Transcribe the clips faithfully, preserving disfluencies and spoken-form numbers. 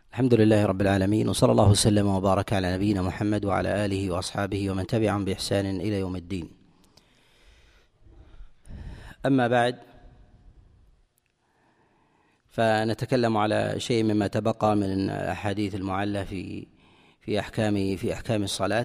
الحمد لله رب العالمين، وصلى الله وسلم وبارك على نبينا محمد وعلى آله وأصحابه ومن تبعهم بإحسان إلى يوم الدين. أما بعد، فنتكلم على شيء مما تبقى من الأحاديث المعلة في في أحكام في أحكام الصلاة.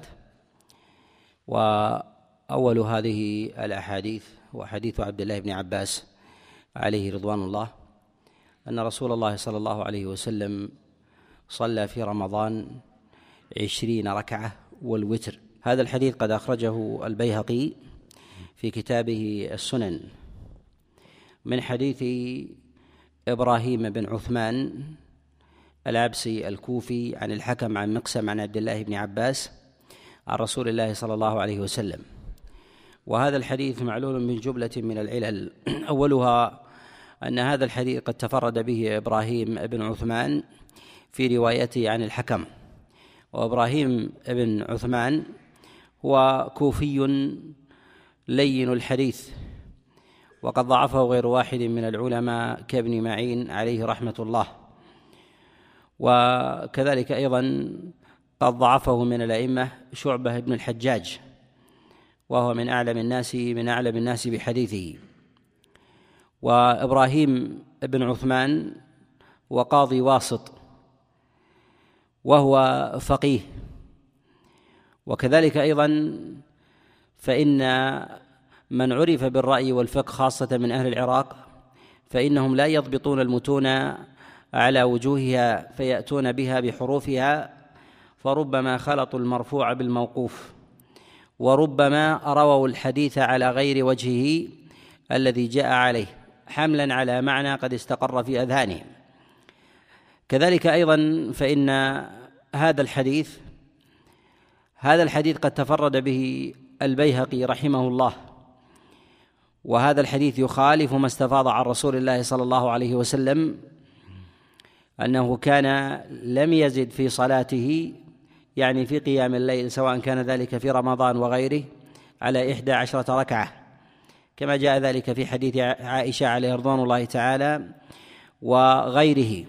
وأول هذه الأحاديث هو حديث عبد الله بن عباس عليه رضوان الله أن رسول الله صلى الله عليه وسلم صلى في رمضان عشرين ركعة والوتر. هذا الحديث قد أخرجه البيهقي في كتابه السنن من حديث إبراهيم بن عثمان العبسي الكوفي عن الحكم عن مقسم عن عبد الله بن عباس عن رسول الله صلى الله عليه وسلم. وهذا الحديث معلول من جملة من العلل، أولها أن هذا الحديث قد تفرد به إبراهيم بن عثمان في روايته عن الحكم، وإبراهيم بن عثمان هو كوفي لين الحديث، وقد ضعفه غير واحد من العلماء كابن معين عليه رحمة الله، وكذلك أيضا قد ضعفه من الأئمة شعبة بن الحجاج، وهو من أعلم الناس من أعلم الناس بحديثه. وإبراهيم بن عثمان وقاضي واسط، وهو فقيه. وكذلك أيضا فإن من عرف بالرأي والفقه خاصة من أهل العراق فإنهم لا يضبطون المتون على وجوهها فيأتون بها بحروفها، فربما خلطوا المرفوع بالموقوف، وربما رووا الحديث على غير وجهه الذي جاء عليه حملا على معنى قد استقر في أذهانهم. كذلك أيضا فإن هذا الحديث هذا الحديث قد تفرد به البيهقي رحمه الله، وهذا الحديث يخالف ما استفاض عن رسول الله صلى الله عليه وسلم أنه كان لم يزد في صلاته، يعني في قيام الليل، سواء كان ذلك في رمضان وغيره، على إحدى عشرة ركعة، كما جاء ذلك في حديث عائشة عليه رضوان الله تعالى وغيره.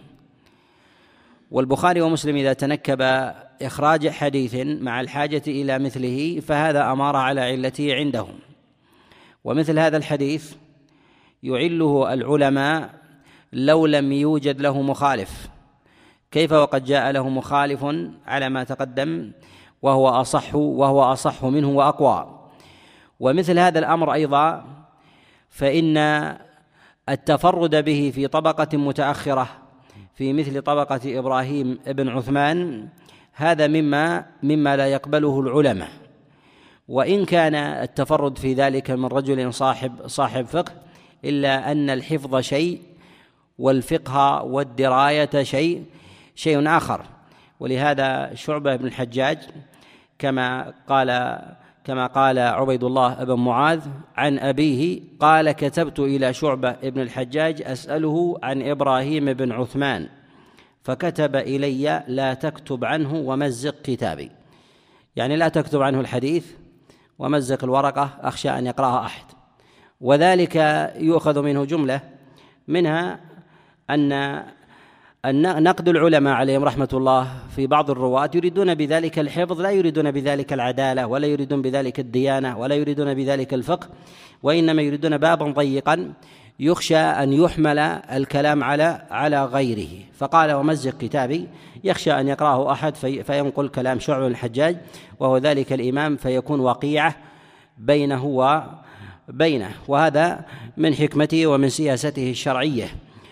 والبخاري ومسلم إذا تنكب إخراج حديث مع الحاجة إلى مثله فهذا أمار على علته عندهم. ومثل هذا الحديث يعله العلماء لو لم يوجد له مخالف، كيف وقد جاء له مخالف على ما تقدم وهو أصح وهو أصح منه وأقوى. ومثل هذا الأمر أيضا فإن التفرد به في طبقة متأخرة في مثل طبقة إبراهيم بن عثمان هذا مما مما لا يقبله العلماء، وإن كان التفرد في ذلك من رجل صاحب صاحب فقه، إلا أن الحفظ شيء والفقه والدراية شيء شيء آخر. ولهذا شعبة بن الحجاج كما قال كما قال عبيد الله بن معاذ عن أبيه قال: كتبت إلى شعبة بن الحجاج أسأله عن إبراهيم بن عثمان فكتب إلي: لا تكتب عنه ومزق كتابي، يعني لا تكتب عنه الحديث ومزق الورقة، أخشى أن يقرأها أحد. وذلك يؤخذ منه جملة، منها أن نقد العلماء عليهم رحمة الله في بعض الرواة يريدون بذلك الحفظ، لا يريدون بذلك العدالة، ولا يريدون بذلك الديانة، ولا يريدون بذلك الفقه، وإنما يريدون بابا ضيقا يخشى أن يحمل الكلام على على غيره. فقال: ومزق كتابي، يخشى أن يقرأه أحد في فينقل كلام شعبة بن الحجاج وهو ذلك الإمام، فيكون وقيعة بينه وبينه، وهذا من حكمته ومن سياسته الشرعية.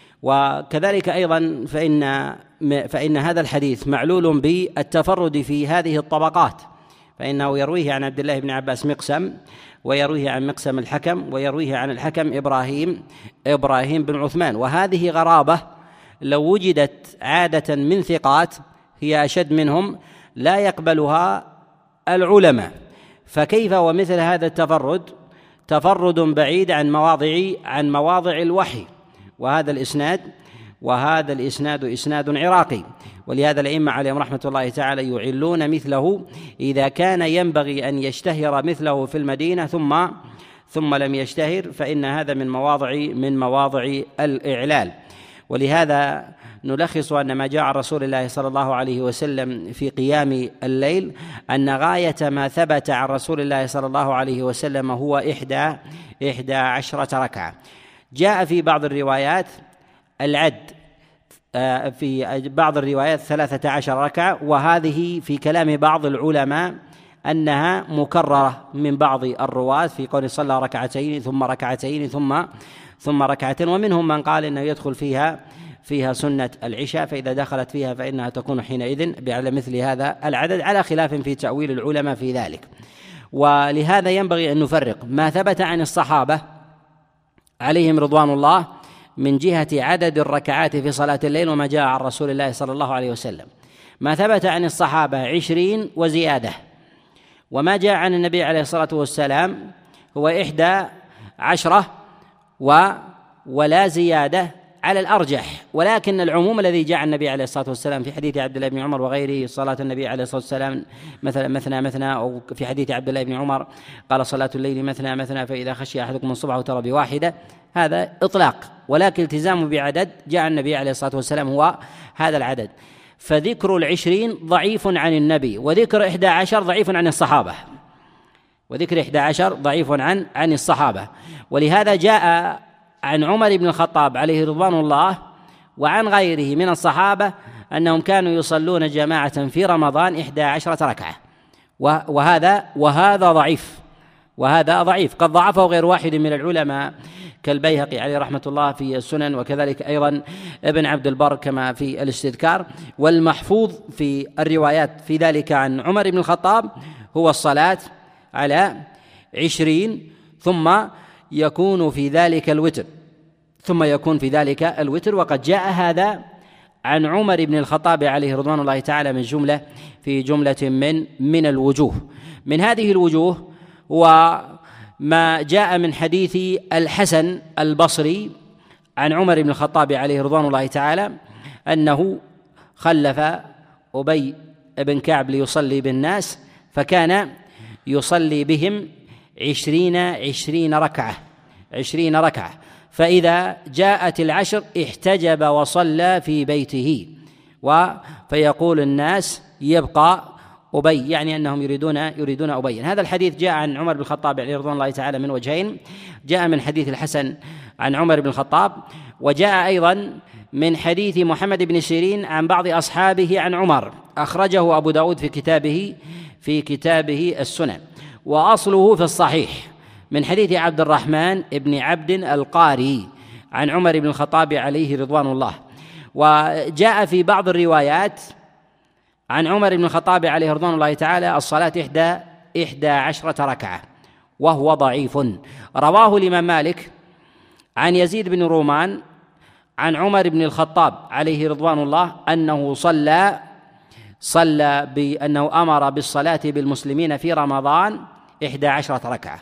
وكذلك أيضا فإن فإن هذا الحديث معلول بالتفرد في هذه الطبقات، فإنه يرويه عن عبد الله بن عباس مقسم، ويرويه عن مقسم الحكم، ويرويه عن الحكم إبراهيم إبراهيم بن عثمان. وهذه غرابة لو وجدت عادة من ثقات هي أشد منهم لا يقبلها العلماء، فكيف ومثل هذا التفرد تفرد بعيد عن مواضع عن مواضع الوحي. وهذا الإسناد وهذا الإسناد إسناد عراقي، ولهذا الأئمة عليهم رحمة الله تعالى يعلون مثله إذا كان ينبغي أن يشتهر مثله في المدينة ثم ثم لم يشتهر، فإن هذا من مواضع من مواضع الإعلال. ولهذا نلخص أن ما جاء عن رسول الله صلى الله عليه وسلم في قيام الليل أن غاية ما ثبت عن رسول الله صلى الله عليه وسلم هو إحدى إحدى عشرة ركعة. جاء في بعض الروايات العد، في بعض الروايات ثلاثة عشر ركعة، وهذه في كلام بعض العلماء أنها مكررة من بعض الرواة في قول صلى ركعتين ثم ركعتين ثم ثم ركعتين، ومنهم من قال إنه يدخل فيها فيها سنة العشاء، فإذا دخلت فيها فإنها تكون حينئذ على مثل هذا العدد، على خلاف في تأويل العلماء في ذلك. ولهذا ينبغي أن نفرق ما ثبت عن الصحابة عليهم رضوان الله من جهة عدد الركعات في صلاة الليل وما جاء عن رسول الله صلى الله عليه وسلم. ما ثبت عن الصحابة عشرين وزيادة، وما جاء عن النبي عليه الصلاة والسلام هو إحدى عشرة و ولا زيادة على الأرجح، ولكن العموم الذي جاء عن النبي عليه الصلاة والسلام في حديث عبد الله بن عمر وغيره صلاة النبي عليه الصلاة والسلام مثلا مثنى مثنى، أو في حديث عبد الله بن عمر قال صلاة الليل مثنى مثنى فإذا خشي أحدكم الصبح وترى بواحدة، هذا إطلاق، ولكن التزام بعدد جاء النبي عليه الصلاة والسلام هو هذا العدد. فذكر العشرين ضعيف عن النبي، وذكر إحدى عشر ضعيف عن الصحابة، وذكر إحدى عشر ضعيف عن عن الصحابة. ولهذا جاء عن عمر بن الخطاب عليه رضوان الله وعن غيره من الصحابة أنهم كانوا يصلون جماعة في رمضان إحدى عشرة ركعة، وهذا وهذا ضعيف وهذا ضعيف قد ضعفه غير واحد من العلماء كالبيهقي عليه رحمة الله في السنن، وكذلك أيضا ابن عبد البر كما في الاستذكار. والمحفوظ في الروايات في ذلك عن عمر بن الخطاب هو الصلاة على عشرين، ثم يكون في ذلك الوتر ثم يكون في ذلك الوتر وقد جاء هذا عن عمر بن الخطاب عليه رضوان الله تعالى من جملة في جملة من من الوجوه. من هذه الوجوه وما جاء من حديث الحسن البصري عن عمر بن الخطاب عليه رضوان الله تعالى أنه خلف أبي بن كعب ليصلي بالناس، فكان يصلي بهم عشرين عشرين ركعة عشرين ركعة فإذا جاءت العشر احتجب وصلى في بيته، فيقول الناس يبقى أبي، يعني أنهم يريدون يريدون أبي. هذا الحديث جاء عن عمر بن الخطاب عليه رضوان الله تعالى من وجهين، جاء من حديث الحسن عن عمر بن الخطاب، وجاء أيضا من حديث محمد بن سيرين عن بعض أصحابه عن عمر، أخرجه أبو داود في كتابه في كتابه السنن، وأصله في الصحيح من حديث عبد الرحمن بن عبد القاري عن عمر بن الخطاب عليه رضوان الله. وجاء في بعض الروايات عن عمر بن الخطاب عليه رضوان الله تعالى الصلاة إحدى إحدى عشرة ركعة، وهو ضعيف. رواه الإمام مالك عن يزيد بن رومان عن عمر بن الخطاب عليه رضوان الله أنه صلى صلى بأنه أمر بالصلاة بالمسلمين في رمضان إحدى عشرة ركعة،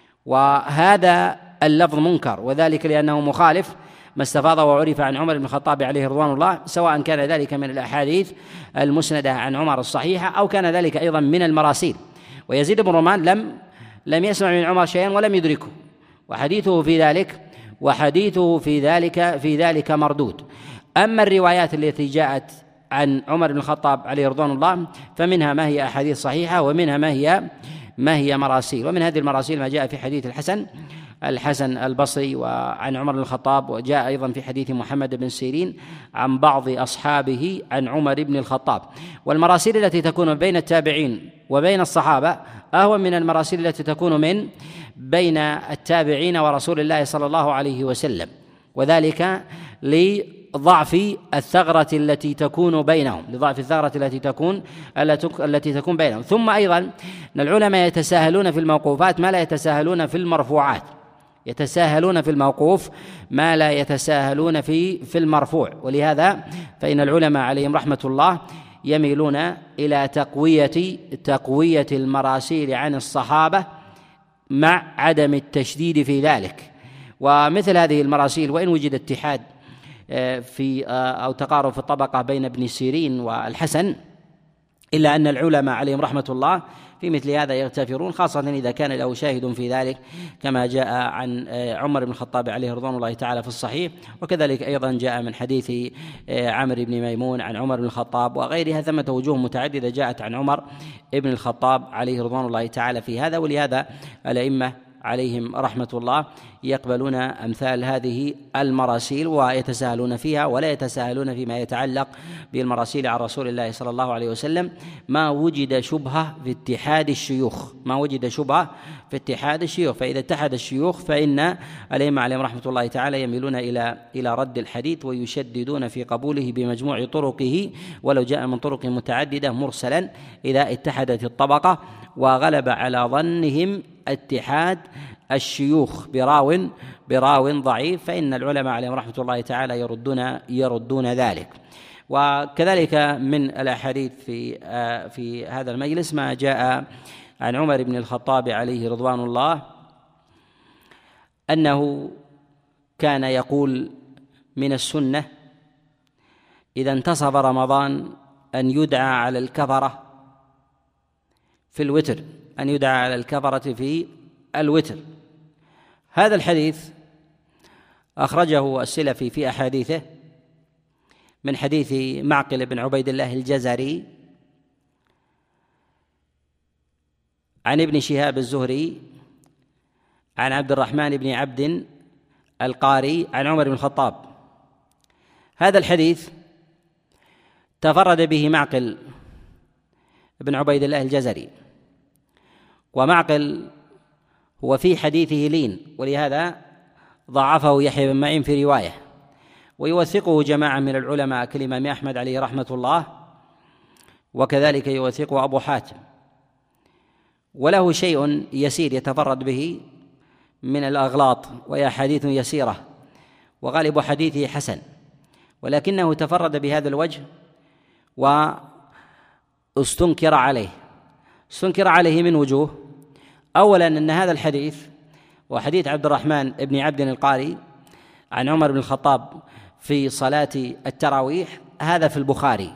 وهذا اللفظ منكر، وذلك لأنه مخالف ما استفاض وعرف عن عمر بن الخطاب عليه رضوان الله، سواء كان ذلك من الأحاديث المسندة عن عمر الصحيحة أو كان ذلك أيضا من المراسيل. ويزيد بن رومان لم لم يسمع من عمر شيئا ولم يدركه، وحديثه في ذلك وحديثه في ذلك في ذلك مردود. أما الروايات التي جاءت عن عمر بن الخطاب عليه رضوان الله فمنها ما هي أحاديث صحيحة، ومنها ما هي ما هي مراسيل. ومن هذه المراسيل ما جاء في حديث الحسن الحسن البصري وعن عمر بن الخطاب، وجاء أيضا في حديث محمد بن سيرين عن بعض أصحابه عن عمر بن الخطاب. والمراسيل التي تكون بين التابعين وبين الصحابة أهون من المراسيل التي تكون من بين التابعين ورسول الله صلى الله عليه وسلم، وذلك لضعف الثغرة التي تكون بينهم لضعف الثغرة التي تكون التي تكون بينهم. ثم أيضا أن العلماء يتساهلون في الموقوفات ما لا يتساهلون في المرفوعات، يتساهلون في الموقوف ما لا يتساهلون في في المرفوع. ولهذا فإن العلماء عليهم رحمة الله يميلون إلى تقوية تقوية المراسيل عن الصحابة مع عدم التشديد في ذلك. ومثل هذه المراسيل وإن وجد اتحاد في أو تقارب في الطبقة بين ابن سيرين والحسن، إلا أن العلماء عليهم رحمة الله في مثل هذا يغتفرون، خاصة إذا كان له شاهد في ذلك كما جاء عن عمر بن الخطاب عليه رضوان الله تعالى في الصحيح، وكذلك أيضا جاء من حديث عمرو بن ميمون عن عمر بن الخطاب وغيرها. ثمة وجوه متعددة جاءت عن عمر بن الخطاب عليه رضوان الله تعالى في هذا، ولهذا الأئمة عليهم رحمة الله يقبلون أمثال هذه المراسيل ويتساهلون فيها، ولا يتساهلون فيما يتعلق بالمراسيل عن رسول الله صلى الله عليه وسلم ما وجد شبهة في اتحاد الشيوخ ما وجد شبهة في اتحاد الشيوخ فإذا اتحد الشيوخ فإن الأئمة عليهم رحمة الله تعالى يميلون إلى إلى رد الحديث ويشددون في قبوله بمجموع طرقه ولو جاء من طرق متعددة مرسلا إذا اتحدت الطبقة وغلب على ظنهم اتحاد الشيوخ براو براو ضعيف، فإن العلماء عليهم رحمة الله تعالى يردون يردون ذلك. وكذلك من الأحاديث في في هذا المجلس ما جاء عن عمر بن الخطاب عليه رضوان الله أنه كان يقول من السنة إذا انتصف رمضان أن يدعى على الكفرة في الوتر أن يدعى على الكفرة في الوتر. هذا الحديث أخرجه السلفي في أحاديثه من حديث معقل بن عبيد الله الجزري عن ابن شهاب الزهري عن عبد الرحمن بن عبد القاري عن عمر بن الخطاب. هذا الحديث تفرد به معقل بن عبيد الله الجزري، ومعقل هو في حديثه لين، ولهذا ضعفه يحيى بن معين في رواية، ويوثقه جماعة من العلماء كالإمام أحمد عليه رحمة الله، وكذلك يوثقه أبو حاتم، وله شيء يسير يتفرد به من الأغلاط وهي حديث يسيرة، وغالب حديثه حسن، ولكنه تفرد بهذا الوجه واستنكر عليه استنكر عليه من وجوه. أولا أن هذا الحديث وحديث عبد الرحمن بن عبد القاري عن عمر بن الخطاب في صلاة التراويح هذا في البخاري،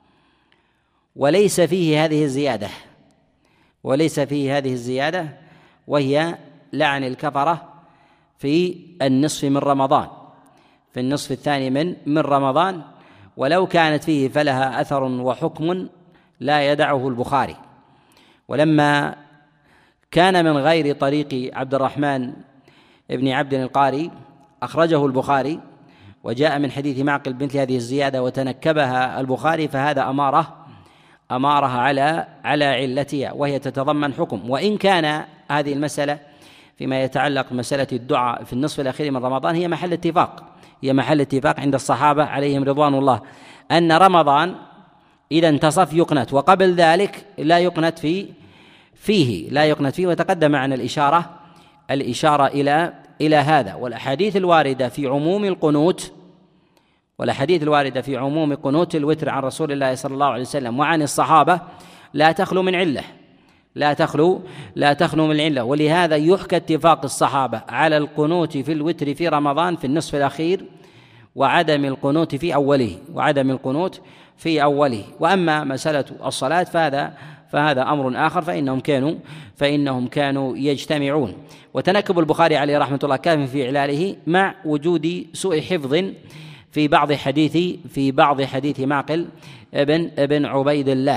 وليس فيه هذه الزيادة وليس فيه هذه الزيادة وهي لعن الكفرة في النصف من رمضان في النصف الثاني من من رمضان، ولو كانت فيه فلها أثر وحكم لا يدعه البخاري. ولما كان من غير طريق عبد الرحمن بن عبد القاري أخرجه البخاري وجاء من حديث معقل بمثل هذه الزيادة وتنكبها البخاري، فهذا أمارة أمارها على على علتها، وهي تتضمن حكم. وإن كان هذه المسألة فيما يتعلق بمسألة الدعاء في النصف الأخير من رمضان هي محل اتفاق هي محل اتفاق عند الصحابة عليهم رضوان الله أن رمضان إذا انتصف يقنت، وقبل ذلك لا يقنت في فيه لا يقنت فيه وتقدم عن الإشارة الإشارة إلى إلى هذا. والأحاديث الواردة في عموم القنوت والأحاديث الواردة في عموم قنوت الوتر عن رسول الله صلى الله عليه وسلم وعن الصحابة لا تخلو من علة لا تخلو لا تخلو من علة ولهذا يحكى اتفاق الصحابة على القنوت في الوتر في رمضان في النصف الأخير وعدم القنوت في أوله وعدم القنوت في أوله. وأما مسألة الصلاة فهذا فهذا أمر آخر، فإنهم كانوا فإنهم كانوا يجتمعون. وتنكب البخاري عليه رحمة الله كان في إعلاله مع وجود سوء حفظ في بعض حديث في بعض حديث معقل ابن ابن عبيد الله.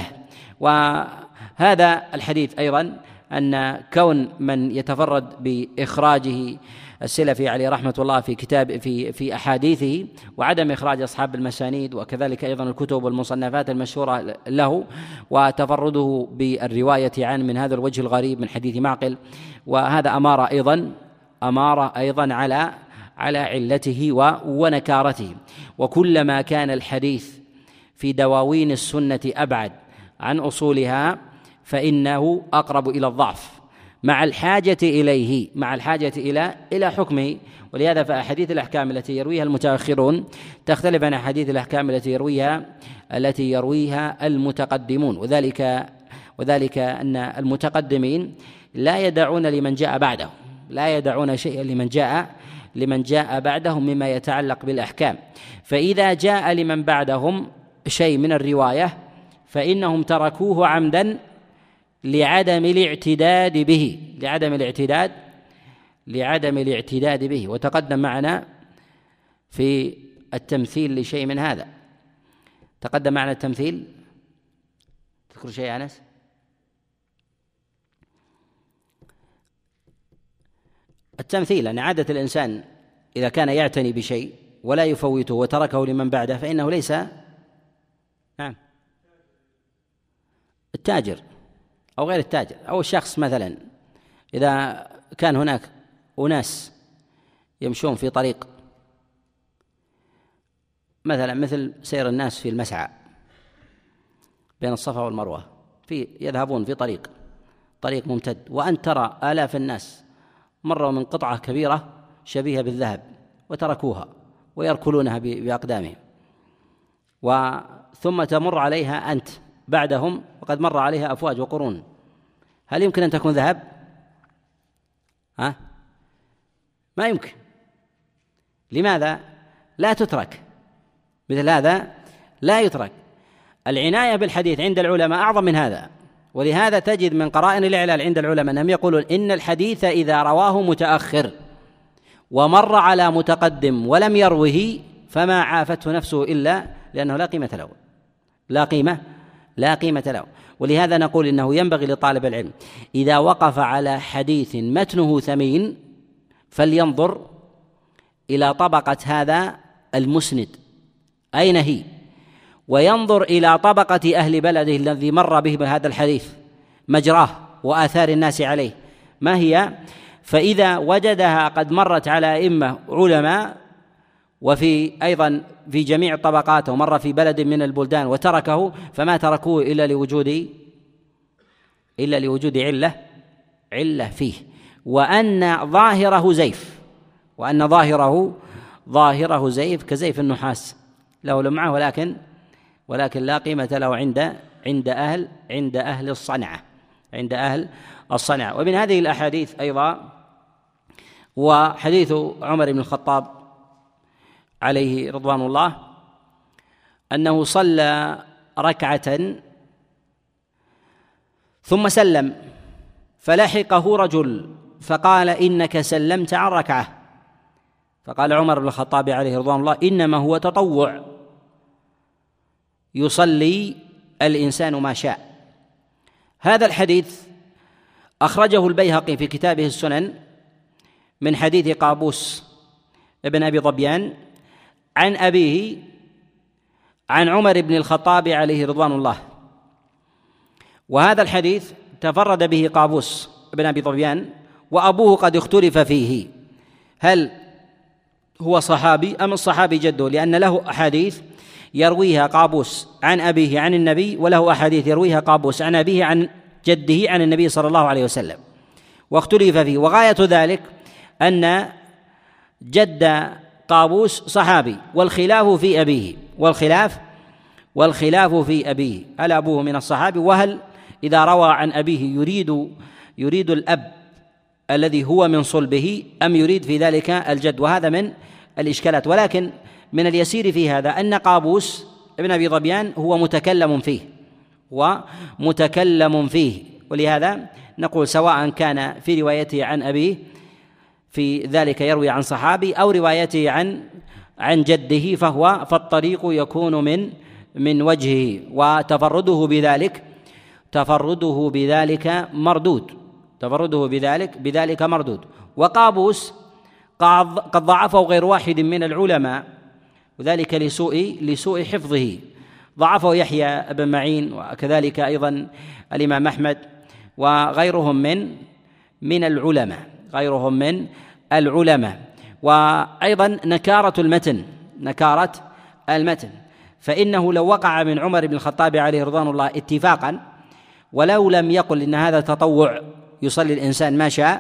وهذا الحديث أيضا أن كون من يتفرد بإخراجه السلفي عليه رحمة الله في كتاب في في أحاديثه وعدم إخراج أصحاب المسانيد وكذلك أيضا الكتب والمصنفات المشهورة له وتفرده بالرواية عنه من هذا الوجه الغريب من حديث معقل، وهذا أمارة أيضا أمارة أيضا على على علته ونكارته. وكلما كان الحديث في دواوين السنة أبعد عن أصولها فإنه أقرب إلى الضعف مع الحاجة إليه مع الحاجة إلى إلى حكمه. ولهذا فأحاديث الأحكام التي يرويها المتأخرون تختلف عن أحاديث الأحكام التي يرويها التي يرويها المتقدمون، وذلك وذلك أن المتقدمين لا يدعون لمن جاء بعده لا يدعون شيئا لمن جاء لمن جاء بعدهم مما يتعلق بالأحكام، فإذا جاء لمن بعدهم شيء من الرواية فإنهم تركوه عمدا لعدم الاعتداد به لعدم الاعتداد لعدم الاعتداد به وتقدم معنا في التمثيل لشيء من هذا. تقدم معنا التمثيل. تذكر شيء يا أنس؟ التمثيل أن عادة الإنسان إذا كان يعتني بشيء ولا يفوته وتركه لمن بعده فإنه ليس نعم التاجر أو غير التاجر أو الشخص مثلا إذا كان هناك أناس يمشون في طريق مثلا مثل سير الناس في المسعى بين الصفا والمروة في يذهبون في طريق طريق ممتد وأن ترى آلاف الناس مروا من قطعة كبيرة شبيهة بالذهب وتركوها ويركلونها بأقدامهم وثم تمر عليها أنت بعدهم وقد مر عليها أفواج وقرون، هل يمكن أن تكون ذهب؟ ها؟ ما يمكن. لماذا؟ لا تترك. مثل هذا لا يترك. العناية بالحديث عند العلماء أعظم من هذا، ولهذا تجد من قرائن الإعلال عند العلماء أنهم يقولون إن الحديث إذا رواه متأخر ومر على متقدم ولم يروه فما عافته نفسه إلا لأنه لا قيمة له لا قيمة لا قيمة له. ولهذا نقول إنه ينبغي لطالب العلم إذا وقف على حديث متنه ثمين فلينظر إلى طبقة هذا المسند أين هي، وينظر إلى طبقة أهل بلده الذي مر به هذا الحديث مجراه وآثار الناس عليه ما هي، فإذا وجدها قد مرت على أئمة علماء وفي أيضا في جميع الطبقات ومر في بلد من البلدان وتركه فما تركوه إلا لوجود إلا لوجود علة علة فيه، وأن ظاهره زيف وأن ظاهره ظاهره زيف كزيف النحاس له لمعة ولكن ولكن لا قيمة له عند عند أهل عند أهل الصنعة عند أهل الصنعة. ومن هذه الأحاديث أيضا وحديث عمر بن الخطاب عليه رضوان الله أنه صلى ركعة ثم سلم فلحقه رجل فقال إنك سلمت عن ركعة، فقال عمر بن الخطاب عليه رضوان الله إنما هو تطوع يصلي الإنسان ما شاء. هذا الحديث أخرجه البيهقي في كتابه السنن من حديث قابوس ابن أبي ظبيان عن أبيه عن عمر بن الخطاب عليه رضوان الله، وهذا الحديث تفرد به قابوس ابن أبي ظبيان وأبوه قد اختلف فيه هل هو صحابي أم الصحابي جده، لأن له أحاديث يرويها قابوس عن أبيه عن النبي وله أحاديث يرويها قابوس عن أبيه عن جده عن النبي صلى الله عليه وسلم واختلف فيه. وغاية ذلك أن جد قابوس صحابي والخلاف في أبيه والخلاف والخلاف في أبيه هل أبوه من الصحابي وهل إذا روى عن أبيه يريد يريد الأب الذي هو من صلبه أم يريد في ذلك الجد، وهذا من الإشكالات. ولكن من اليسير في هذا أن قابوس ابن أبي ظبيان هو متكلم فيه ومتكلم فيه ولهذا نقول سواء كان في روايته عن أبيه في ذلك يروي عن صحابي أو روايته عن عن جده فهو فالطريق يكون من من وجهه وتفرده بذلك تفرده بذلك مردود تفرده بذلك بذلك مردود. وقابوس قد ضعفه غير واحد من العلماء وذلك لسوء لسوء حفظه، ضعفه يحيى بن معين وكذلك أيضا الإمام أحمد وغيرهم من من العلماء غيرهم من العلماء وأيضا نكارة المتن نكارة المتن فإنه لو وقع من عمر بن الخطاب عليه رضوان الله اتفاقا ولو لم يقل إن هذا تطوع يصلي الإنسان ما شاء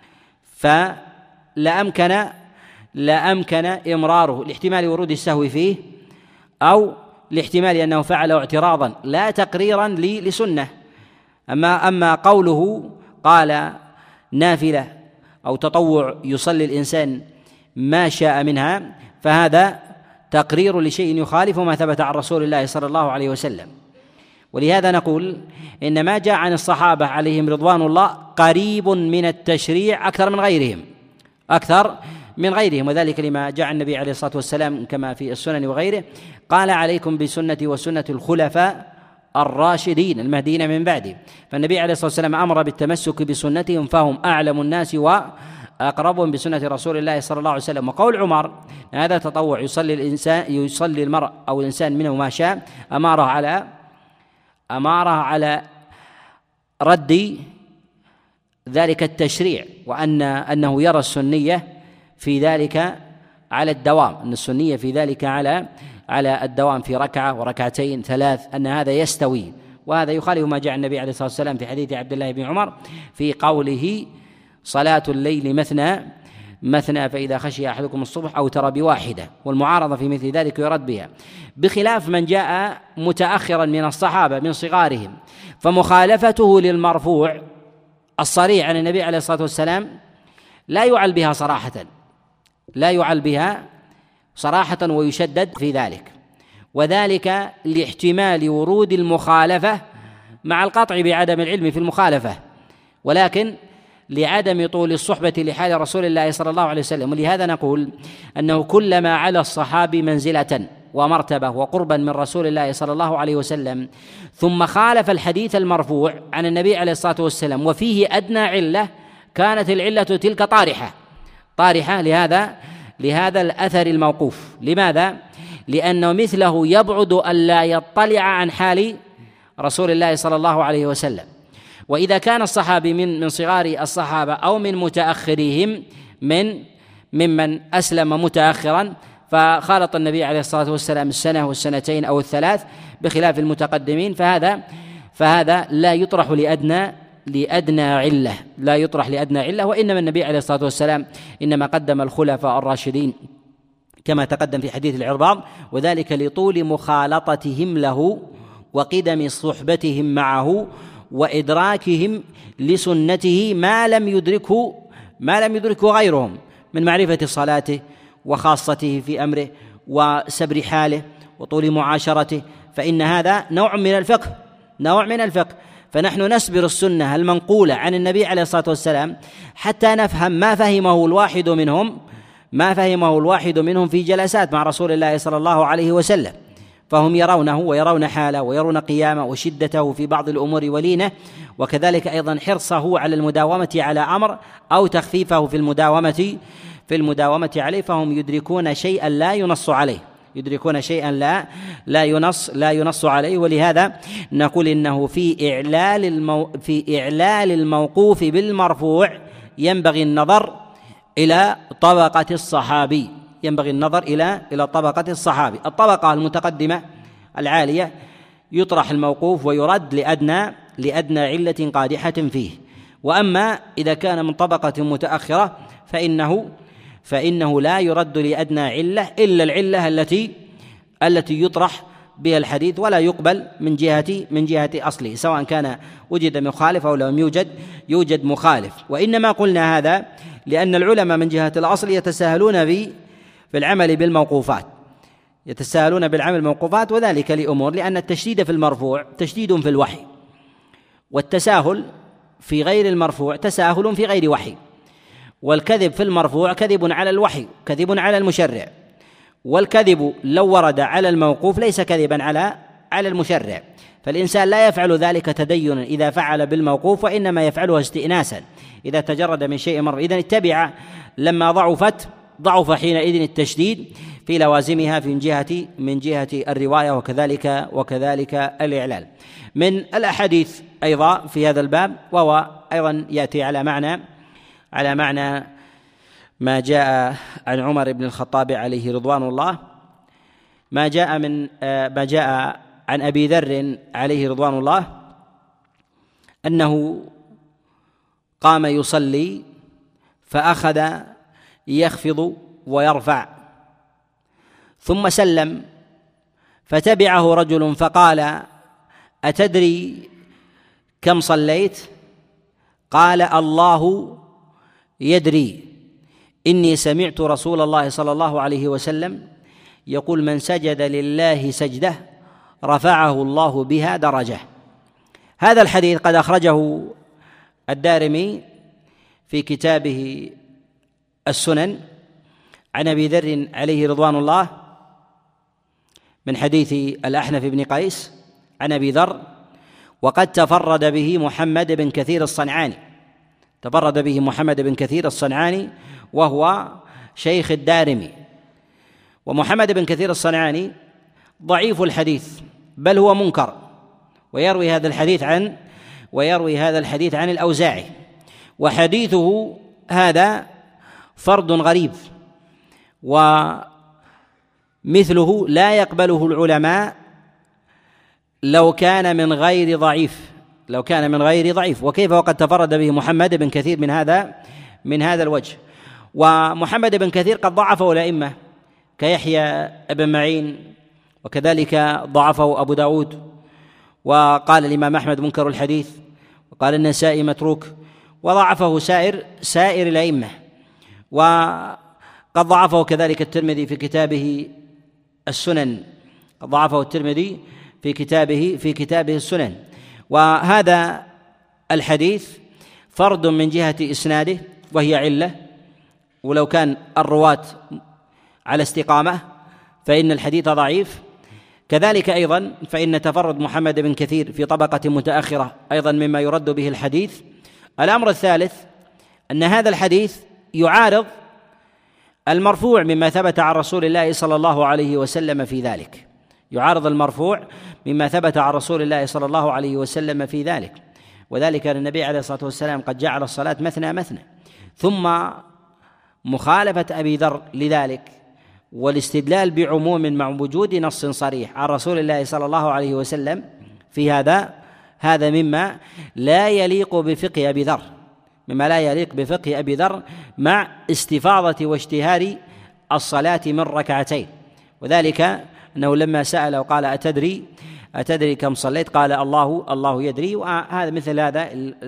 فلأمكن لأمكن إمراره لاحتمال ورود السهو فيه أو لاحتمال أنه فعله اعتراضا لا تقريرا لسنة. أما أما قوله قال نافلة أو تطوع يصلي الإنسان ما شاء منها فهذا تقرير لشيء يخالف ما ثبت عن رسول الله صلى الله عليه وسلم. ولهذا نقول إن ما جاء عن الصحابة عليهم رضوان الله قريب من التشريع أكثر من غيرهم أكثر من غيرهم وذلك لما جاء النبي عليه الصلاة والسلام كما في السنن وغيره قال عليكم بسنتي وسنة الخلفاء الراشدين المهديين من بعدي. فالنبي عليه الصلاة والسلام أمر بالتمسك بسنتهم فهم أعلم الناس وأقربهم بسنة رسول الله صلى الله عليه وسلم. وقول عمر هذا تطوع يصلي الإنسان يصلي المرء أو الإنسان منه ما شاء أماره على أماره على رد ذلك التشريع وأن أنه يرى السنية في ذلك على الدوام أن السنية في ذلك على على الدوام في ركعة وركعتين ثلاث أن هذا يستوي. وهذا يخالف ما جاء النبي عليه الصلاة والسلام في حديث عبد الله بن عمر في قوله صلاة الليل مثنى مثنى فإذا خشي أحدكم الصبح أو ترى بواحدة. والمعارضة في مثل ذلك يرد بها بخلاف من جاء متأخرا من الصحابة من صغارهم فمخالفته للمرفوع الصريح عن النبي عليه الصلاة والسلام لا يعل بها صراحة لا يعل بها صراحة ويشدد في ذلك وذلك لاحتمال ورود المخالفة مع القطع بعدم العلم في المخالفة ولكن لعدم طول الصحبة لحال رسول الله صلى الله عليه وسلم. ولهذا نقول أنه كلما على الصحابي منزلة ومرتبة وقربا من رسول الله صلى الله عليه وسلم ثم خالف الحديث المرفوع عن النبي عليه الصلاة والسلام وفيه أدنى علة كانت العلة تلك طارحة طارحة لهذا لهذا الأثر الموقوف. لماذا؟ لأنه مثله يبعد ألا يطلع عن حال رسول الله صلى الله عليه وسلم. وإذا كان الصحابي من من صغار الصحابة أو من متأخريهم من ممن أسلم متأخرا فخالط النبي عليه الصلاة والسلام السنة والسنتين أو الثلاث بخلاف المتقدمين فهذا فهذا لا يطرح لأدنى لأدنى علة لا يطرح لأدنى علة وإنما النبي عليه الصلاة والسلام إنما قدم الخلفاء الراشدين كما تقدم في حديث العرباض وذلك لطول مخالطتهم له وقدم صحبتهم معه وإدراكهم لسنته ما لم يدركه ما لم يدركه غيرهم من معرفة صلاته وخاصته في أمره وسبر حاله وطول معاشرته فإن هذا نوع من الفقه نوع من الفقه فنحن نسبر السنة المنقولة عن النبي عليه الصلاة والسلام حتى نفهم ما فهمه الواحد منهم ما فهمه الواحد منهم في جلسات مع رسول الله صلى الله عليه وسلم فهم يرونه ويرون حاله ويرون قيامه وشدته في بعض الأمور ولينه وكذلك أيضا حرصه على المداومة على أمر أو تخفيفه في المداومة في المداومة عليه فهم يدركون شيئا لا ينص عليه يدركون شيئا لا لا ينص لا ينص عليه. ولهذا نقول إنه في إعلال المو في إعلال الموقوف بالمرفوع ينبغي النظر إلى طبقة الصحابي ينبغي النظر إلى إلى طبقة الصحابي. الطبقة المتقدمة العالية يطرح الموقوف ويرد لأدنى لأدنى علة قادحة فيه. وأما إذا كان من طبقة متأخرة فإنه فإنه لا يرد لأدنى علة إلا العلة التي التي يطرح بها الحديث ولا يقبل من جهة من جهة أصله سواء كان وجد مخالف أو لم يوجد يوجد مخالف. وإنما قلنا هذا لأن العلماء من جهة الأصل يتساهلون في في العمل بالموقوفات يتساهلون بالعمل بالموقوفات وذلك لأمور لأن التشديد في المرفوع تشديد في الوحي والتساهل في غير المرفوع تساهل في غير وحي والكذب في المرفوع كذب على الوحي كذب على المشرع والكذب لو ورد على الموقوف ليس كذبا على على المشرع. فالإنسان لا يفعل ذلك تدينا إذا فعل بالموقوف وإنما يفعله استئناسا إذا تجرد من شيء مر. إذن التبعة لما ضعفت ضعف حينئذ التشديد في لوازمها في جهة من جهة الرواية وكذلك وكذلك الإعلال. من الأحاديث أيضا في هذا الباب وهو أيضا يأتي على معنى على معنى ما جاء عن عمر بن الخطاب عليه رضوان الله ما جاء من ما جاء عن أبي ذر عليه رضوان الله أنه قام يصلي فأخذ يخفض ويرفع ثم سلم فتبعه رجل فقال أتدري كم صليت؟ قال الله يدري إني سمعت رسول الله صلى الله عليه وسلم يقول من سجد لله سجدة رفعه الله بها درجة. هذا الحديث قد أخرجه الدارمي في كتابه السنن عن أبي ذر عليه رضوان الله من حديث الأحنف بن قيس عن أبي ذر، وقد تفرد به محمد بن كثير الصنعاني، تفرد به محمد بن كثير الصنعاني وهو شيخ الدارمي. ومحمد بن كثير الصنعاني ضعيف الحديث بل هو منكر، ويروي هذا الحديث عن ويروي هذا الحديث عن الأوزاعي، وحديثه هذا فرد غريب، ومثله لا يقبله العلماء لو كان من غير ضعيف لو كان من غير ضعيف وكيف وقد تفرد به محمد بن كثير من هذا من هذا الوجه. ومحمد بن كثير قد ضعفه الأئمة كيحيى بن معين، وكذلك ضعفه أبو داود، وقال الإمام أحمد منكر الحديث، وقال النسائي متروك، وضعفه سائر سائر الأئمة. وقد ضعفه كذلك الترمذي في كتابه السنن، قد ضعفه الترمذي في كتابه في كتابه السنن. وهذا الحديث فرد من جهة إسناده وهي علة، ولو كان الرواة على استقامة فإن الحديث ضعيف. كذلك أيضا فإن تفرد محمد بن كثير في طبقة متأخرة أيضا مما يرد به الحديث. الأمر الثالث أن هذا الحديث يعارض المرفوع مما ثبت عن رسول الله صلى الله عليه وسلم في ذلك، يعارض المرفوع مما ثبت عن رسول الله صلى الله عليه وسلم في ذلك، وذلك أن النبي عليه الصلاة والسلام قد جعل الصلاة مثنى مثنى. ثم مخالفة أبي ذر لذلك والاستدلال بعموم مع وجود نص صريح عن رسول الله صلى الله عليه وسلم في هذا هذا مما لا يليق بفقه أبي ذر مما لا يليق بفقه أبي ذر مع استفاضة واشتهار الصلاة من ركعتين. وذلك أنه لما سأل وقال أتدري أتدري كم صليت؟ قال الله الله يدري. وهذا مثل هذا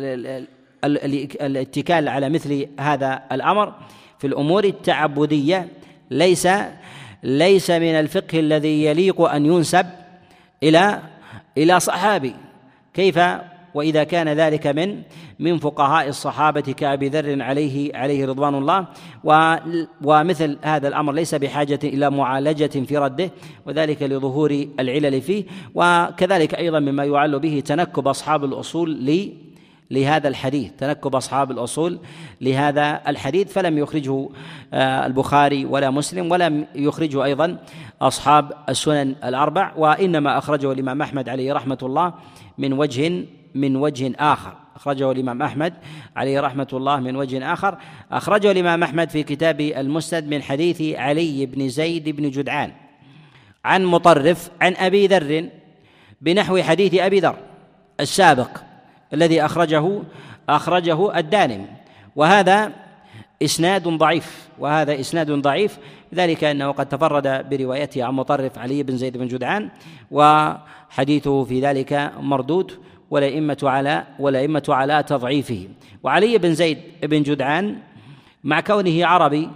الاتكال على مثل هذا الأمر في الأمور التعبدية ليس ليس من الفقه الذي يليق أن ينسب إلى إلى صحابي، كيف وإذا كان ذلك من من فقهاء الصحابة كأبي ذر عليه عليه رضوان الله. ومثل هذا الأمر ليس بحاجة إلى معالجة في رده، وذلك لظهور العلل فيه. وكذلك أيضا مما يعل به تنكب أصحاب الأصول لي لهذا الحديث تنكب أصحاب الأصول لهذا الحديث، فلم يخرجه البخاري ولا مسلم، ولم يخرجه أيضا أصحاب السنن الأربع، وإنما أخرجه الإمام أحمد عليه رحمة الله من وجه من وجه آخر أخرجه الإمام أحمد عليه رحمة الله من وجه آخر أخرجه الإمام أحمد في كتاب المسند من حديث علي بن زيد بن جدعان عن مطرف عن أبي ذر بنحو حديث أبي ذر السابق الذي أخرجه أخرجه الدارمي، وهذا إسناد ضعيف وهذا إسناد ضعيف ذلك أنه قد تفرد بروايته عن مطرف علي بن زيد بن جدعان، وحديثه في ذلك مردود والأئمة على والأئمة على تضعيفه. وعلي بن زيد بن جدعان مع كونه عربي،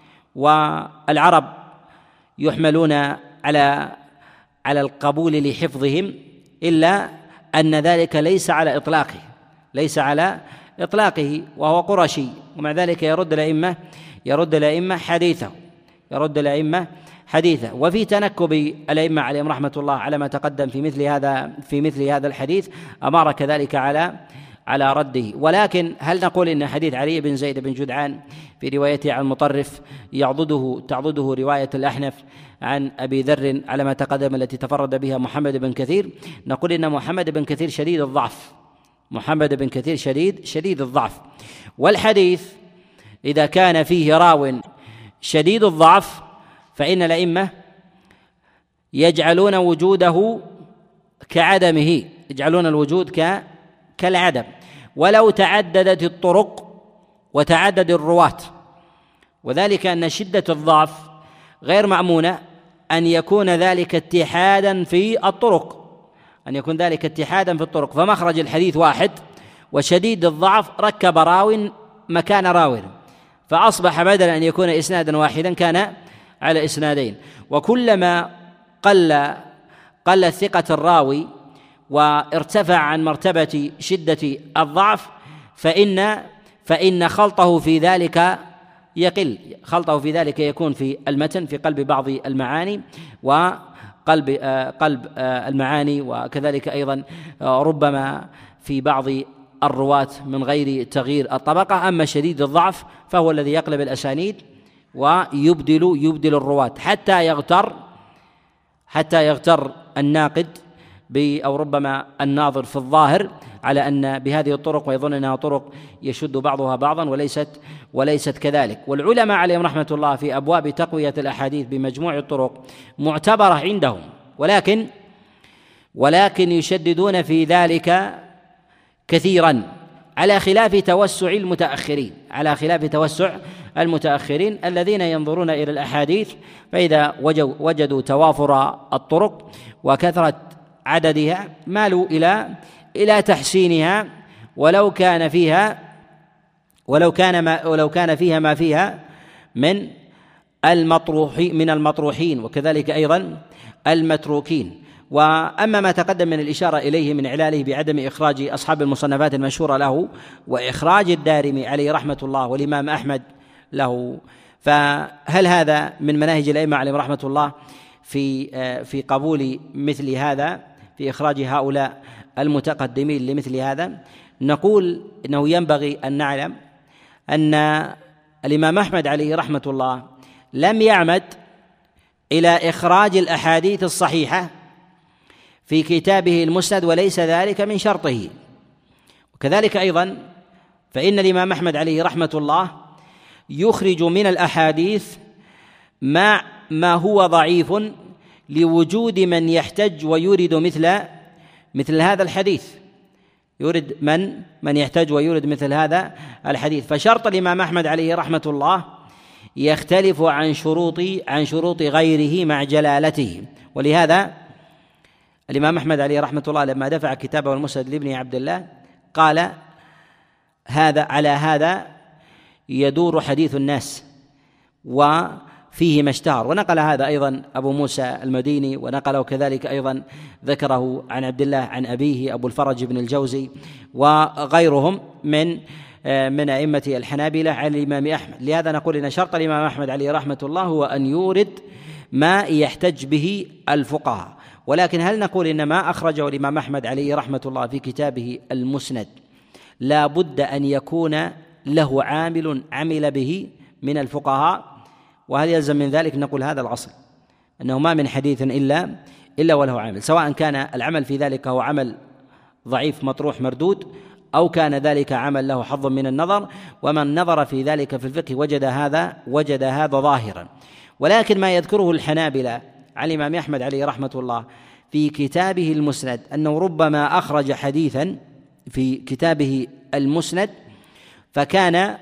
والعرب يحملون على على القبول لحفظهم، إلا أن ذلك ليس على إطلاقه ليس على إطلاقه وهو قرشي، ومع ذلك يرد الأئمة يرد الأئمة حديثه يرد الأئمة حديثه. وفي تنكب الأئمة عليهم رحمة الله على ما تقدم في مثل هذا في مثل هذا الحديث أمر كذلك على على رده. ولكن هل نقول إن حديث علي بن زيد بن جدعان في روايته عن مطرف يعضده تعضده رواية الأحنف عن أبي ذر على ما تقدم التي تفرد بها محمد بن كثير؟ نقول إن محمد بن كثير شديد الضعف محمد بن كثير شديد شديد الضعف والحديث إذا كان فيه راو شديد الضعف فإن الأئمة يجعلون وجوده كعدمه يجعلون الوجود ك كالعدم ولو تعددت الطرق وتعدد الرواة، وذلك أن شدة الضعف غير مأمونة أن يكون ذلك اتحادا في الطرق أن يكون ذلك اتحادا في الطرق فمخرج الحديث واحد وشديد الضعف ركب راو مكان راو فأصبح بدلا أن يكون إسنادا واحدا كان على إسنادين. وكلما قل قلت ثقة الراوي وارتفع عن مرتبة شدة الضعف فإن فإن خلطه في ذلك يقل، خلطه في ذلك يكون في المتن في قلب بعض المعاني وقلب قلب المعاني، وكذلك أيضا ربما في بعض الرواة من غير تغيير الطبقة. أما شديد الضعف فهو الذي يقلب الأسانيد ويبدل يبدل الرواة حتى يغتر حتى يغتر الناقد أو ربما الناظر في الظاهر على أن بهذه الطرق ويظن أنها طرق يشد بعضها بعضا وليست وليست كذلك. والعلماء عليهم رحمة الله في أبواب تقوية الأحاديث بمجموع الطرق معتبرة عندهم، ولكن ولكن يشددون في ذلك كثيرا على خلاف توسع المتأخرين على خلاف توسع المتأخرين الذين ينظرون إلى الأحاديث فإذا وجدوا توافر الطرق وكثرة عددها مالوا إلى إلى تحسينها ولو كان فيها ولو كان ما ولو كان فيها ما فيها من المطروحين من المطروحين وكذلك أيضا المتروكين. وأما ما تقدم من الإشارة إليه من إعلاله بعدم إخراج أصحاب المصنفات المشهورة له وإخراج الدارمي عليه رحمة الله والإمام أحمد له، فهل هذا من مناهج الأئمة عليهم رحمة الله في في قبول مثل هذا في إخراج هؤلاء المتقدمين لمثل هذا؟ نقول إنه ينبغي أن نعلم أن الإمام أحمد عليه رحمة الله لم يعمد إلى إخراج الأحاديث الصحيحة في كتابه المسند وليس ذلك من شرطه. وكذلك أيضا فإن الإمام أحمد عليه رحمة الله يخرج من الأحاديث ما ما هو ضعيف لوجود من يحتج ويورد مثل مثل هذا الحديث، يورد من من يحتج ويورد مثل هذا الحديث. فشرط الإمام أحمد عليه رحمة الله يختلف عن شروط عن شروط غيره مع جلالته. ولهذا الإمام أحمد عليه رحمة الله لما دفع كتابه المسند لابن عبد الله قال هذا على هذا يدور حديث الناس وفيه ما اشتهر. ونقل هذا أيضا أبو موسى المديني، ونقله كذلك أيضا ذكره عن عبد الله عن أبيه أبو الفرج بن الجوزي وغيرهم من من أئمة الحنابلة عن الإمام أحمد. لهذا نقول إن شرط الإمام أحمد عليه رحمة الله هو أن يورد ما يحتج به الفقهاء. ولكن هل نقول إن ما أخرجه الإمام أحمد عليه رحمة الله في كتابه المسند لا بد أن يكون له عامل عمل به من الفقهاء؟ وهل يلزم من ذلك؟ نقول هذا الأصل أنه ما من حديث إلا إلا وله عامل، سواء كان العمل في ذلك هو عمل ضعيف مطروح مردود أو كان ذلك عمل له حظ من النظر، ومن نظر في ذلك في الفقه وجد هذا وجد هذا ظاهرا. ولكن ما يذكره الحنابلة عن الإمام أحمد عليه رحمة الله في كتابه المسند أنه ربما أخرج حديثا في كتابه المسند فكان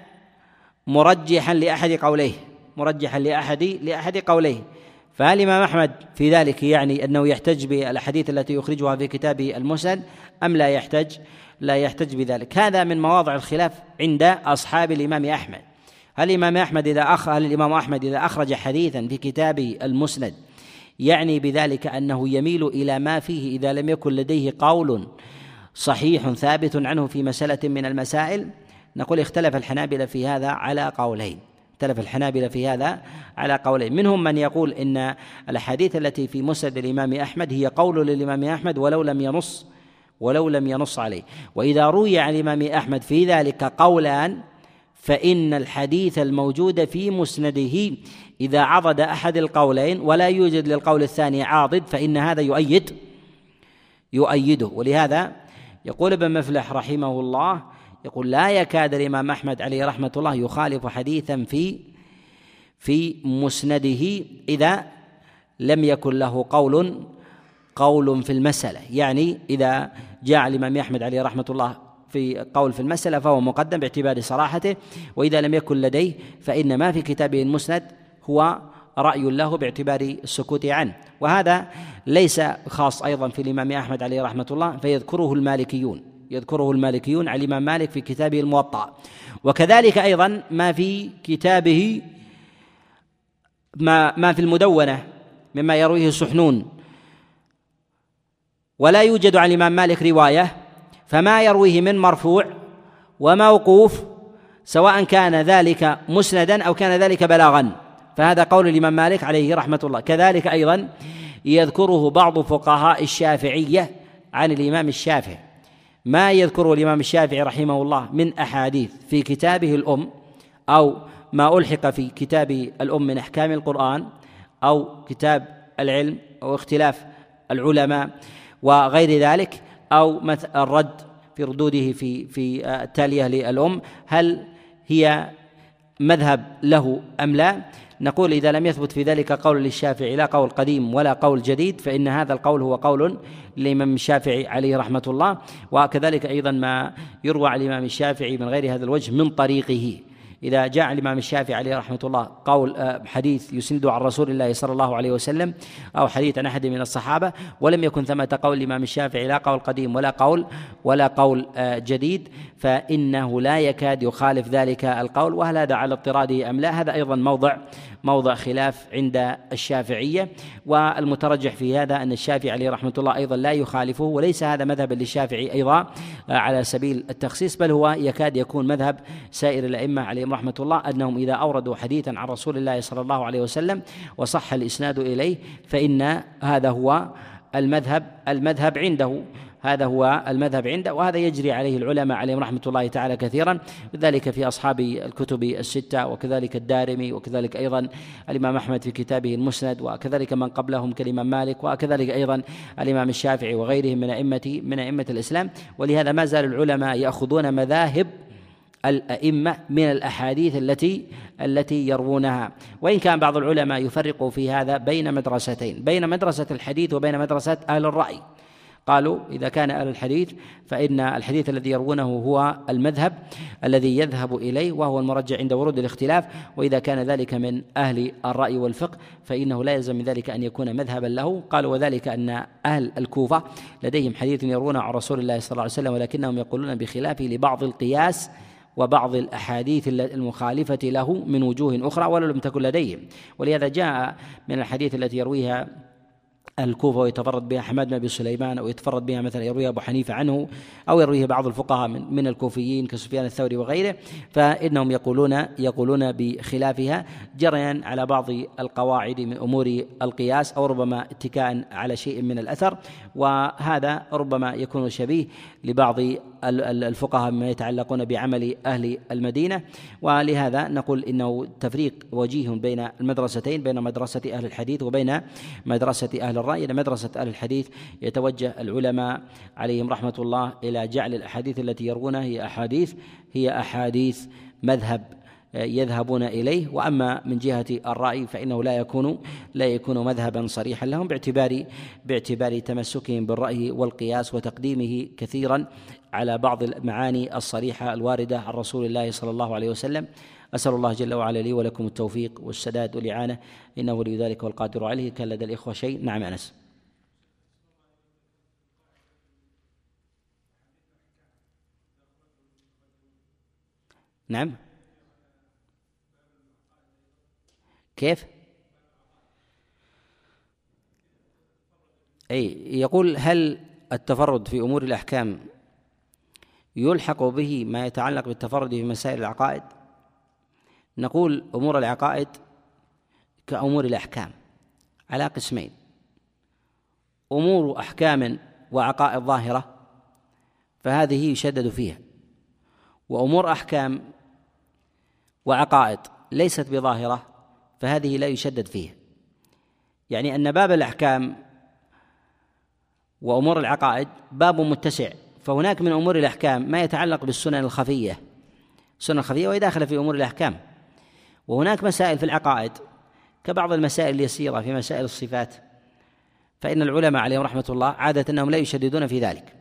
مرجحا لأحد قوليه مرجحا لأحد لأحد قوليه فهل الإمام أحمد في ذلك يعني أنه يحتج بالأحاديث التي يخرجها في كتابه المسند أم لا يحتج لا يحتج بذلك؟ هذا من مواضع الخلاف عند أصحاب الإمام أحمد. هل الإمام أحمد إذا أخ هل الإمام أحمد إذا أخرج حديثا في كتابه المسند يعني بذلك أنه يميل إلى ما فيه إذا لم يكن لديه قول صحيح ثابت عنه في مسألة من المسائل؟ نقول اختلف الحنابلة في هذا على قولين اختلف الحنابلة في هذا على قولين منهم من يقول إن الأحاديث التي في مسند الإمام أحمد هي قول للإمام أحمد ولو لم ينص ولو لم ينص عليه، وإذا روي عن الإمام أحمد في ذلك قولان فإن الحديث الموجود في مسنده إذا عضد أحد القولين ولا يوجد للقول الثاني عاضد فإن هذا يؤيد يؤيده. ولهذا يقول ابن مفلح رحمه الله يقول لا يكاد الإمام أحمد عليه رحمة الله يخالف حديثا في في مسنده إذا لم يكن له قول قول في المسألة، يعني إذا جاء الإمام أحمد عليه رحمة الله في قول في المسألة فهو مقدم باعتبار صراحته، وإذا لم يكن لديه فإن ما في كتابه المسند هو رأي له باعتبار السكوت عنه. وهذا ليس خاص أيضا في الإمام أحمد عليه رحمة الله، فيذكره المالكيون يذكره المالكيون على الإمام مالك في كتابه الموطأ، وكذلك أيضا ما في كتابه ما ما في المدونة مما يرويه سحنون ولا يوجد عن الإمام مالك رواية، فما يرويه من مرفوع وموقوف سواء كان ذلك مسندا أو كان ذلك بلاغا، فهذا قول الإمام مالك عليه رحمة الله. كذلك أيضا يذكره بعض فقهاء الشافعية عن الإمام الشافعي، ما يذكره الإمام الشافعي رحمه الله من أحاديث في كتابه الأم أو ما ألحق في كتابه الأم من أحكام القرآن أو كتاب العلم أو اختلاف العلماء وغير ذلك، أو الرد في ردوده في في التالية للأم، هل هي مذهب له أم لا؟ نقول إذا لم يثبت في ذلك قول للشافعي لا قول قديم ولا قول جديد، فإن هذا القول هو قول للإمام الشافعي عليه رحمة الله. وكذلك أيضا ما يروى عن الإمام الشافعي من غير هذا الوجه من طريقه، إذا جاء الإمام الشافعي عليه رحمة الله قول حديث يسنده عن رسول الله صلى الله عليه وسلم أو حديث عن أحد من الصحابة ولم يكن ثمة قول الإمام الشافعي لا قول قديم ولا قول ولا قول جديد، فإنه لا يكاد يخالف ذلك القول. وهل هذا على اضطراده أم لا؟ هذا أيضا موضع موضع خلاف عند الشافعية، والمترجح في هذا أن الشافعي عليه رحمة الله أيضا لا يخالفه، وليس هذا مذهبا للشافعي أيضا على سبيل التخصيص، بل هو يكاد يكون مذهب سائر الأئمة عليهم رحمة الله، أنهم إذا أوردوا حديثا عن رسول الله صلى الله عليه وسلم وصح الإسناد إليه فإن هذا هو المذهب المذهب عنده هذا هو المذهب عنده، وهذا يجري عليه العلماء عليهم رحمة الله تعالى كثيرا، وذلك في أصحاب الكتب الستة، وكذلك الدارمي، وكذلك أيضا الإمام أحمد في كتابه المسند، وكذلك من قبلهم كالإمام مالك، وكذلك أيضا الإمام الشافعي وغيرهم من أئمة من أئمة الإسلام. ولهذا ما زال العلماء يأخذون مذاهب الأئمة من الأحاديث التي التي يروونها، وإن كان بعض العلماء يفرق في هذا بين مدرستين، بين مدرسة الحديث وبين مدرسة أهل الرأي. قالوا إذا كان أهل الحديث فإن الحديث الذي يروونه هو المذهب الذي يذهب إليه وهو المرجع عند ورود الاختلاف، وإذا كان ذلك من أهل الرأي والفقه فإنه لا يلزم من ذلك أن يكون مذهبا له. قالوا وذلك أن أهل الكوفة لديهم حديث يروونه عن رسول الله صلى الله عليه وسلم ولكنهم يقولون بخلافه لبعض القياس وبعض الأحاديث المخالفة له من وجوه أخرى ولو لم تكن لديهم. ولهذا جاء من الحديث التي يرويها الكوفة ويتفرد بها حماد بن أبي سليمان، أو يتفرد بها مثلا يرويها أبو حنيفة عنه، أو يرويها بعض الفقهاء من, من الكوفيين كسفيان الثوري وغيره، فإنهم يقولون يقولون بخلافها جريا على بعض القواعد من أمور القياس، أو ربما اتكاء على شيء من الأثر، وهذا ربما يكون شبيه لبعض الفقهاء مما يتعلقون بعمل أهل المدينة. ولهذا نقول إنه تفريق وجيه بين المدرستين، بين مدرسة أهل الحديث وبين مدرسة أهل الرأي. إلى مدرسة أهل الحديث يتوجه العلماء عليهم رحمة الله إلى جعل الأحاديث التي يروونها هي أحاديث هي أحاديث مذهب يذهبون إليه، وأما من جهة الرأي فإنه لا يكون لا يكون مذهبا صريحا لهم باعتبار باعتبار تمسكهم بالرأي والقياس وتقديمه كثيرا على بعض المعاني الصريحة الواردة عن رسول الله صلى الله عليه وسلم. أسأل الله جل وعلا لي ولكم التوفيق والسداد والإعانة، إنه ولي ذلك والقادر عليه. كان لدى الإخوة شيء؟ نعم أنس. نعم كيف؟ أي يقول هل التفرد في أمور الأحكام يلحق به ما يتعلق بالتفرد في مسائل العقائد؟ نقول أمور العقائد كأمور الأحكام على قسمين: أمور أحكام وعقائد ظاهرة فهذه يشدد فيها، وأمور أحكام وعقائد ليست بظاهرة فهذه لا يشدد فيها. يعني أن باب الأحكام وأمور العقائد باب متسع، فهناك من أمور الأحكام ما يتعلق بالسنن الخفية السنن الخفية وهي داخلة في أمور الأحكام، وهناك مسائل في العقائد كبعض المسائل اليسيرة في مسائل الصفات، فإن العلماء عليهم رحمة الله عادة أنهم لا يشددون في ذلك.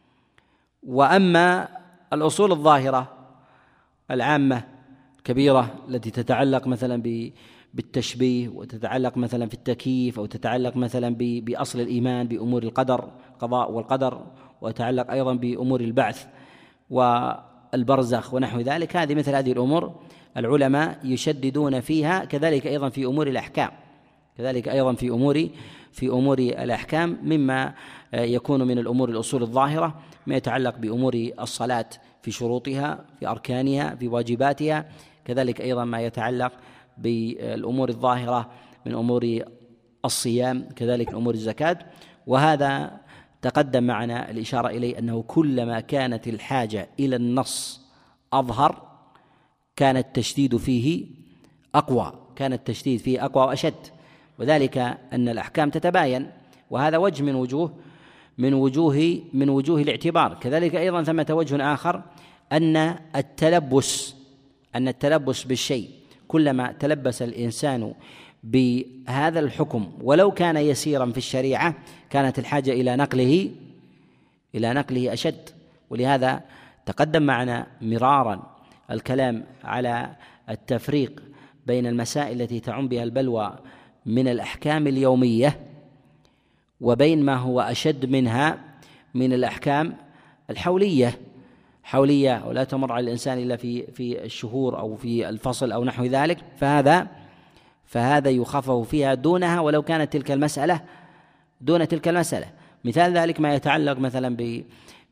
وأما الأصول الظاهرة العامة الكبيرة التي تتعلق مثلا بالتشبيه وتتعلق مثلا في التكييف، أو تتعلق مثلا بأصل الإيمان بأمور القدر القضاء والقدر، وتتعلق أيضا بأمور البعث والبرزخ ونحو ذلك، هذه مثل هذه الأمور العلماء يشددون فيها. كذلك أيضا في أمور الأحكام كذلك أيضا في أمور في أمور الأحكام مما يكون من الأمور الأصول الظاهرة ما يتعلق بأمور الصلاة في شروطها في أركانها في واجباتها، كذلك أيضا ما يتعلق بالأمور الظاهرة من أمور الصيام، كذلك أمور الزكاة. وهذا تقدم معنا الإشارة إليه أنه كلما كانت الحاجة إلى النص أظهر كان التشديد فيه أقوى كان التشديد فيه أقوى وأشد، وذلك أن الأحكام تتباين، وهذا وجه من وجوه من وجوه من وجوه الاعتبار. كذلك أيضا ثمة وجه آخر أن التلبس أن التلبس بالشيء كلما تلبس الإنسان بهذا الحكم ولو كان يسيرا في الشريعة كانت الحاجة إلى نقله إلى نقله أشد. ولهذا تقدم معنا مرارا الكلام على التفريق بين المسائل التي تعم بها البلوى من الأحكام اليومية وبين ما هو أشد منها من الأحكام الحولية حولية ولا تمر على الإنسان إلا في في الشهور أو في الفصل أو نحو ذلك، فهذا فهذا يخفف فيها دونها ولو كانت تلك المسألة دون تلك المسألة. مثال ذلك ما يتعلق مثلا ب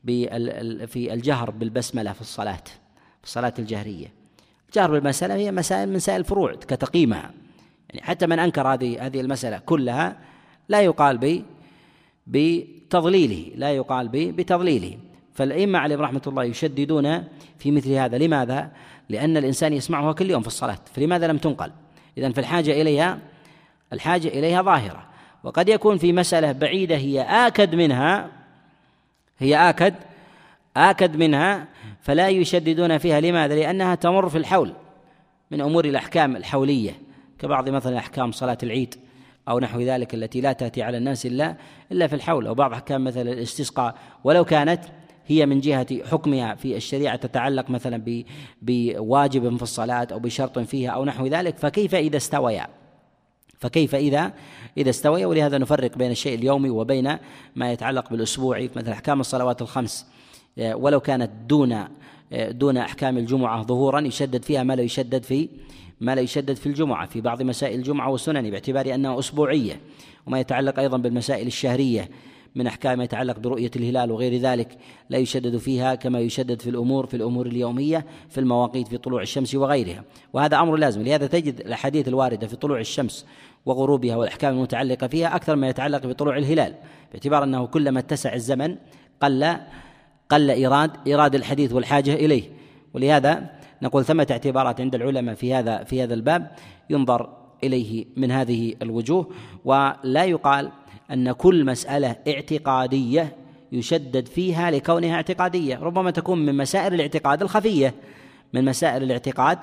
في الجهر بالبسملة في الصلاة في الصلاة الجهرية. الجهر بالمسألة هي مسائل من مسائل الفروع كتقييمها، يعني حتى من أنكر هذه هذه المسألة كلها لا يقال ب بتضليله لا يقال ب بتضليله. فالأئمة عليهم رحمة الله يشددون في مثل هذا. لماذا؟ لأن الإنسان يسمعها كل يوم في الصلاة، فلماذا لم تنقل؟ إذن فالحاجة إليها الحاجة إليها ظاهرة. وقد يكون في مسألة بعيدة هي آكد منها هي آكد آكد منها فلا يشددون فيها. لماذا؟ لأنها تمر في الحول من أمور الأحكام الحولية كبعض مثلا أحكام صلاة العيد أو نحو ذلك التي لا تأتي على الناس إلا إلا في الحول، أو بعض أحكام مثل الاستسقاء ولو كانت هي من جهة حكمها في الشريعة تتعلق مثلا بواجب في الصلاة أو بشرط فيها أو نحو ذلك، فكيف إذا استويا فكيف إذا إذا استويا ولهذا نفرق بين الشيء اليومي وبين ما يتعلق بالأسبوعي مثل أحكام الصلوات الخمس ولو كانت دون دون أحكام الجمعة ظهورا يشدد فيها ما لا يشدد في ما لا يشدد في الجمعة في بعض مسائل الجمعة والسنن باعتبار أنها أسبوعية. وما يتعلق أيضا بالمسائل الشهرية من أحكام يتعلق برؤية الهلال وغير ذلك لا يشدد فيها كما يشدد في الأمور في الأمور اليومية في المواقيت في طلوع الشمس وغيرها، وهذا أمر لازم. لهذا تجد الأحاديث الواردة في طلوع الشمس وغروبها والأحكام المتعلقة فيها أكثر ما يتعلق بطلوع الهلال، باعتبار أنه كلما اتسع الزمن قل قل إيراد إيراد الحديث والحاجة إليه. ولهذا نقول ثمة اعتبارات عند العلماء في هذا في هذا الباب ينظر إليه من هذه الوجوه، ولا يقال أن كل مسألة اعتقادية يشدد فيها لكونها اعتقادية، ربما تكون من مسائل الاعتقاد الخفية من مسائل الاعتقاد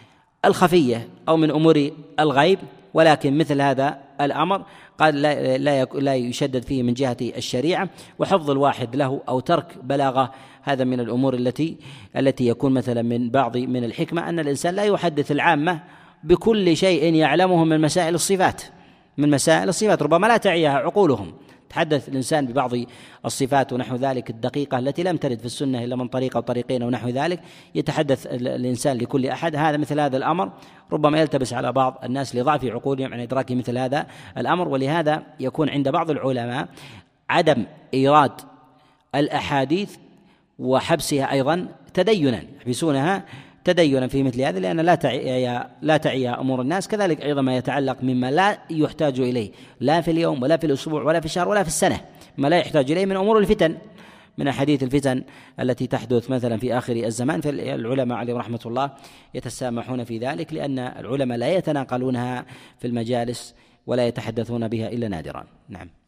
الخفية أو من أمور الغيب، ولكن مثل هذا الأمر قد لا لا لا يشدد فيه من جهة الشريعة وحفظ الواحد له أو ترك بلاغة. هذا من الأمور التي التي يكون مثلا من بعض من الحكمة أن الإنسان لا يحدث العامة بكل شيء يعلمه من مسائل الصفات من مسائل الصفات ربما لا تعيها عقولهم. تحدث الإنسان ببعض الصفات ونحو ذلك الدقيقة التي لم ترد في السنة إلا من طريق أو طريقين ونحو ذلك، يتحدث الإنسان لكل أحد. هذا مثل هذا الأمر ربما يلتبس على بعض الناس لضعف عقولهم عن إدراك مثل هذا الأمر، ولهذا يكون عند بعض العلماء عدم إيراد الأحاديث وحبسها أيضا تدينا، يحبسونها تدينا في مثل هذا لأن لا تعي لا تعي أمور الناس. كذلك أيضا ما يتعلق مما لا يحتاج إليه لا في اليوم ولا في الأسبوع ولا في الشهر ولا في السنة، ما لا يحتاج إليه من أمور الفتن من أحاديث الفتن التي تحدث مثلا في آخر الزمان. فالعلماء عليهم رحمة الله يتسامحون في ذلك لأن العلماء لا يتناقلونها في المجالس ولا يتحدثون بها إلا نادرا. نعم.